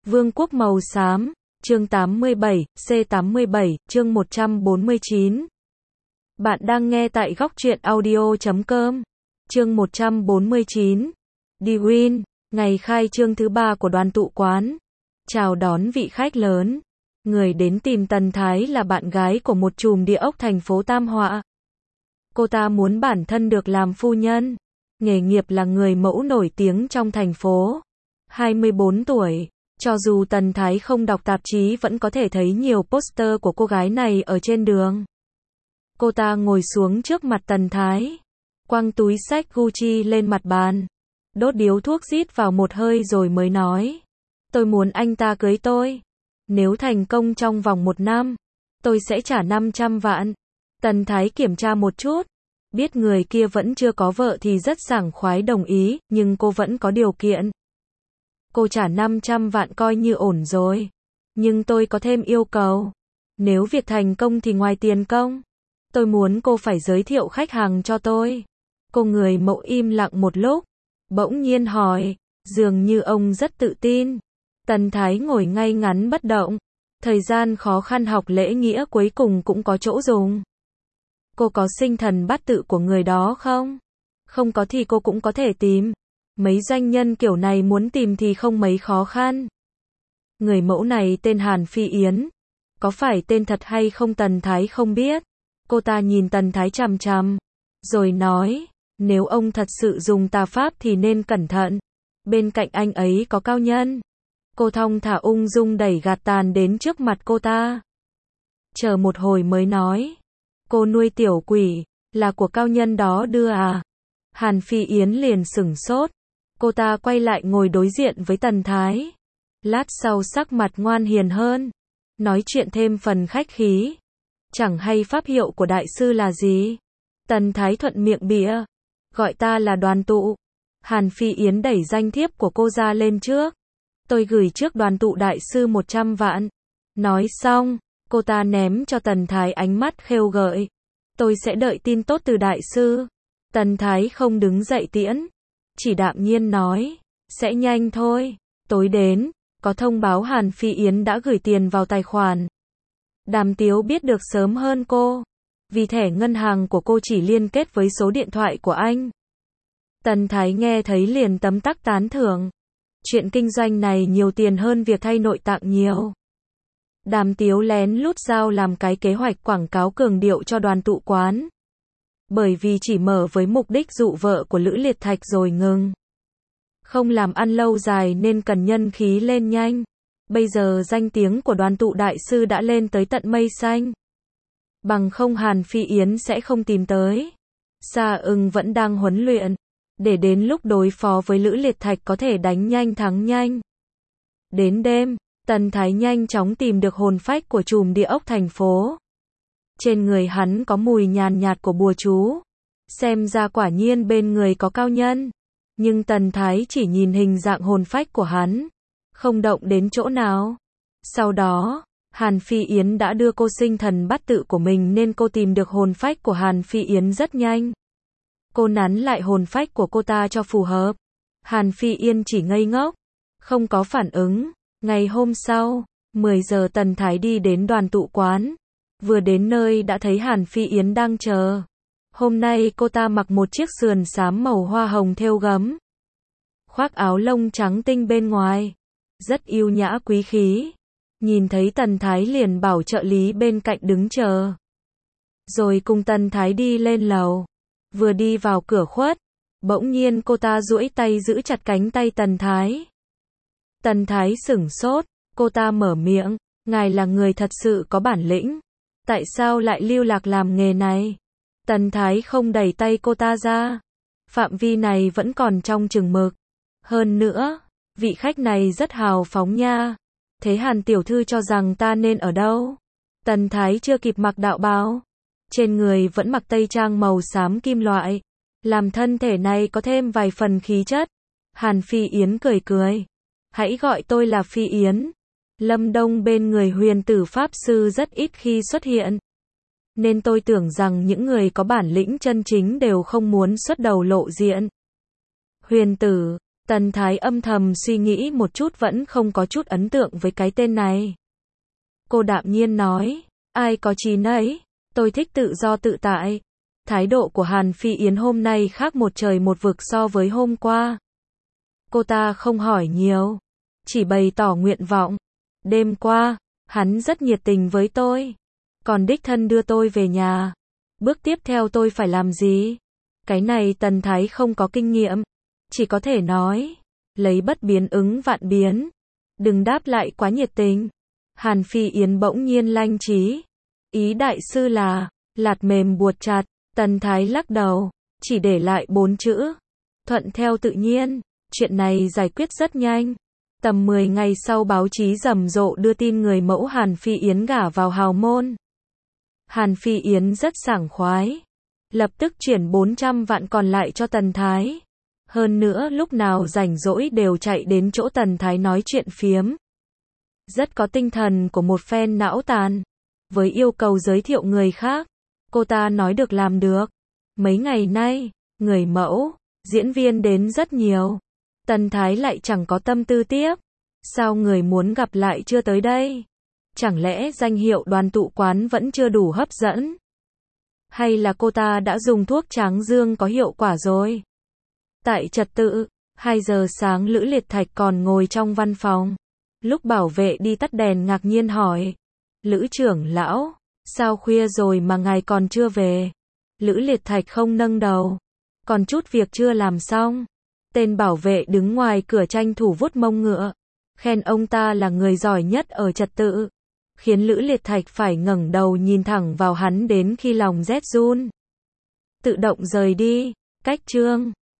Vương quốc màu xám, chương 87, C87, chương 149. Bạn đang nghe tại góc truyện audio.com. Chương 149. Đi Win, ngày khai trương thứ 3 của đoàn tụ quán. Chào đón vị khách lớn. Người đến tìm Tần Thái là bạn gái của một trùm địa ốc thành phố Tam Họa. Cô ta muốn bản thân được làm phu nhân. Nghề nghiệp là người mẫu nổi tiếng trong thành phố. 24 tuổi. Cho dù Tần Thái không đọc tạp chí vẫn có thể thấy nhiều poster của cô gái này ở trên đường. Cô ta ngồi xuống trước mặt Tần Thái, quăng túi xách Gucci lên mặt bàn, đốt điếu thuốc rít vào một hơi rồi mới nói: tôi muốn anh ta cưới tôi. Nếu thành công trong vòng 1 năm, tôi sẽ trả 500 vạn. Tần Thái kiểm tra một chút, biết người kia vẫn chưa có vợ thì rất sảng khoái đồng ý, nhưng cô vẫn có điều kiện. Cô trả 500 vạn coi như ổn rồi. Nhưng tôi có thêm yêu cầu. Nếu việc thành công thì ngoài tiền công, tôi muốn cô phải giới thiệu khách hàng cho tôi. Cô người mẫu im lặng một lúc, bỗng nhiên hỏi, dường như ông rất tự tin. Tần Thái ngồi ngay ngắn bất động. Thời gian khó khăn học lễ nghĩa cuối cùng cũng có chỗ dùng. Cô có sinh thần bát tự của người đó không? Không có thì cô cũng có thể tìm. Mấy doanh nhân kiểu này muốn tìm thì không mấy khó khăn. Người mẫu này tên Hàn Phi Yến. Có phải tên thật hay không Tần Thái không biết. Cô ta nhìn Tần Thái chằm chằm, rồi nói, nếu ông thật sự dùng tà pháp thì nên cẩn thận. Bên cạnh anh ấy có cao nhân. Cô thong thả ung dung đẩy gạt tàn đến trước mặt cô ta. Chờ một hồi mới nói, cô nuôi tiểu quỷ, là của cao nhân đó đưa à? Hàn Phi Yến liền sửng sốt. Cô ta quay lại ngồi đối diện với Tần Thái. Lát sau sắc mặt ngoan hiền hơn, nói chuyện thêm phần khách khí. Chẳng hay pháp hiệu của đại sư là gì? Tần Thái thuận miệng bịa, gọi ta là Đoàn Tụ. Hàn Phi Yến đẩy danh thiếp của cô ra lên trước. Tôi gửi trước Đoàn Tụ đại sư 100 vạn. Nói xong, cô ta ném cho Tần Thái ánh mắt khêu gợi. Tôi sẽ đợi tin tốt từ đại sư. Tần Thái không đứng dậy tiễn, chỉ đạm nhiên nói, sẽ nhanh thôi. Tối đến, có thông báo Hàn Phi Yến đã gửi tiền vào tài khoản. Đàm Tiếu biết được sớm hơn cô, vì thẻ ngân hàng của cô chỉ liên kết với số điện thoại của anh. Tần Thái nghe thấy liền tấm tắc tán thưởng. Chuyện kinh doanh này nhiều tiền hơn việc thay nội tạng nhiều. Đàm Tiếu lén lút giao làm cái kế hoạch quảng cáo cường điệu cho đoàn tụ quán. Bởi vì chỉ mở với mục đích dụ vợ của Lữ Liệt Thạch rồi ngừng. Không làm ăn lâu dài nên cần nhân khí lên nhanh. Bây giờ danh tiếng của Đoàn Tụ đại sư đã lên tới tận mây xanh. Bằng không Hàn Phi Yến sẽ không tìm tới. Sa Ưng vẫn đang huấn luyện, để đến lúc đối phó với Lữ Liệt Thạch có thể đánh nhanh thắng nhanh. Đến đêm, Tần Thái nhanh chóng tìm được hồn phách của trùm địa ốc thành phố. Trên người hắn có mùi nhàn nhạt của bùa chú. Xem ra quả nhiên bên người có cao nhân. Nhưng Tần Thái chỉ nhìn hình dạng hồn phách của hắn, không động đến chỗ nào. Sau đó, Hàn Phi Yến đã đưa cô sinh thần bát tự của mình nên cô tìm được hồn phách của Hàn Phi Yến rất nhanh. Cô nắn lại hồn phách của cô ta cho phù hợp. Hàn Phi Yến chỉ ngây ngốc, không có phản ứng. Ngày hôm sau, 10 giờ Tần Thái đi đến đoàn tụ quán. Vừa đến nơi đã thấy Hàn Phi Yến đang chờ. Hôm nay cô ta mặc một chiếc sườn xám màu hoa hồng thêu gấm, khoác áo lông trắng tinh bên ngoài, rất yêu nhã quý khí. Nhìn thấy Tần Thái liền bảo trợ lý bên cạnh đứng chờ, rồi cùng Tần Thái đi lên lầu. Vừa đi vào cửa khuất, bỗng nhiên cô ta duỗi tay giữ chặt cánh tay Tần Thái. Tần Thái sửng sốt, cô ta mở miệng, ngài là người thật sự có bản lĩnh, tại sao lại lưu lạc làm nghề này? Tần Thái không đẩy tay cô ta ra. Phạm vi này vẫn còn trong chừng mực. Hơn nữa, vị khách này rất hào phóng nha. Thế Hàn tiểu thư cho rằng ta nên ở đâu? Tần Thái chưa kịp mặc đạo bào, trên người vẫn mặc tây trang màu xám kim loại, làm thân thể này có thêm vài phần khí chất. Hàn Phi Yến cười cười. Hãy gọi tôi là Phi Yến. Lâm Đông bên người Huyền Tử Pháp Sư rất ít khi xuất hiện, nên tôi tưởng rằng những người có bản lĩnh chân chính đều không muốn xuất đầu lộ diện. Huyền Tử, Tần Thái âm thầm suy nghĩ một chút vẫn không có chút ấn tượng với cái tên này. Cô đạm nhiên nói, ai có chí nấy, tôi thích tự do tự tại. Thái độ của Hàn Phi Yến hôm nay khác một trời một vực so với hôm qua. Cô ta không hỏi nhiều, chỉ bày tỏ nguyện vọng. Đêm qua, hắn rất nhiệt tình với tôi, còn đích thân đưa tôi về nhà. Bước tiếp theo tôi phải làm gì? Cái này Tần Thái không có kinh nghiệm, chỉ có thể nói, lấy bất biến ứng vạn biến. Đừng đáp lại quá nhiệt tình. Hàn Phi Yến bỗng nhiên lanh trí. Ý đại sư là, lạt mềm buộc chặt. Tần Thái lắc đầu, chỉ để lại 4 chữ. Thuận theo tự nhiên. Chuyện này giải quyết rất nhanh. Tầm 10 ngày sau báo chí rầm rộ đưa tin người mẫu Hàn Phi Yến gả vào hào môn. Hàn Phi Yến rất sảng khoái. Lập tức chuyển 400 vạn còn lại cho Tần Thái. Hơn nữa lúc nào rảnh rỗi đều chạy đến chỗ Tần Thái nói chuyện phiếm. Rất có tinh thần của một fan não tàn. Với yêu cầu giới thiệu người khác, cô ta nói được làm được. Mấy ngày nay, người mẫu, diễn viên đến rất nhiều. Tần Thái lại chẳng có tâm tư tiếp. Sao người muốn gặp lại chưa tới đây? Chẳng lẽ danh hiệu đoàn tụ quán vẫn chưa đủ hấp dẫn? Hay là cô ta đã dùng thuốc tráng dương có hiệu quả rồi? Tại trật tự, 2 giờ sáng Lữ Liệt Thạch còn ngồi trong văn phòng. Lúc bảo vệ đi tắt đèn ngạc nhiên hỏi. Lữ trưởng lão, sao khuya rồi mà ngài còn chưa về? Lữ Liệt Thạch không nâng đầu. Còn chút việc chưa làm xong. Tên bảo vệ đứng ngoài cửa tranh thủ vuốt mông ngựa. Khen ông ta là người giỏi nhất ở trật tự. Khiến Lữ Liệt Thạch phải ngẩng đầu nhìn thẳng vào hắn đến khi lòng rét run. Tự động rời đi. Cách chương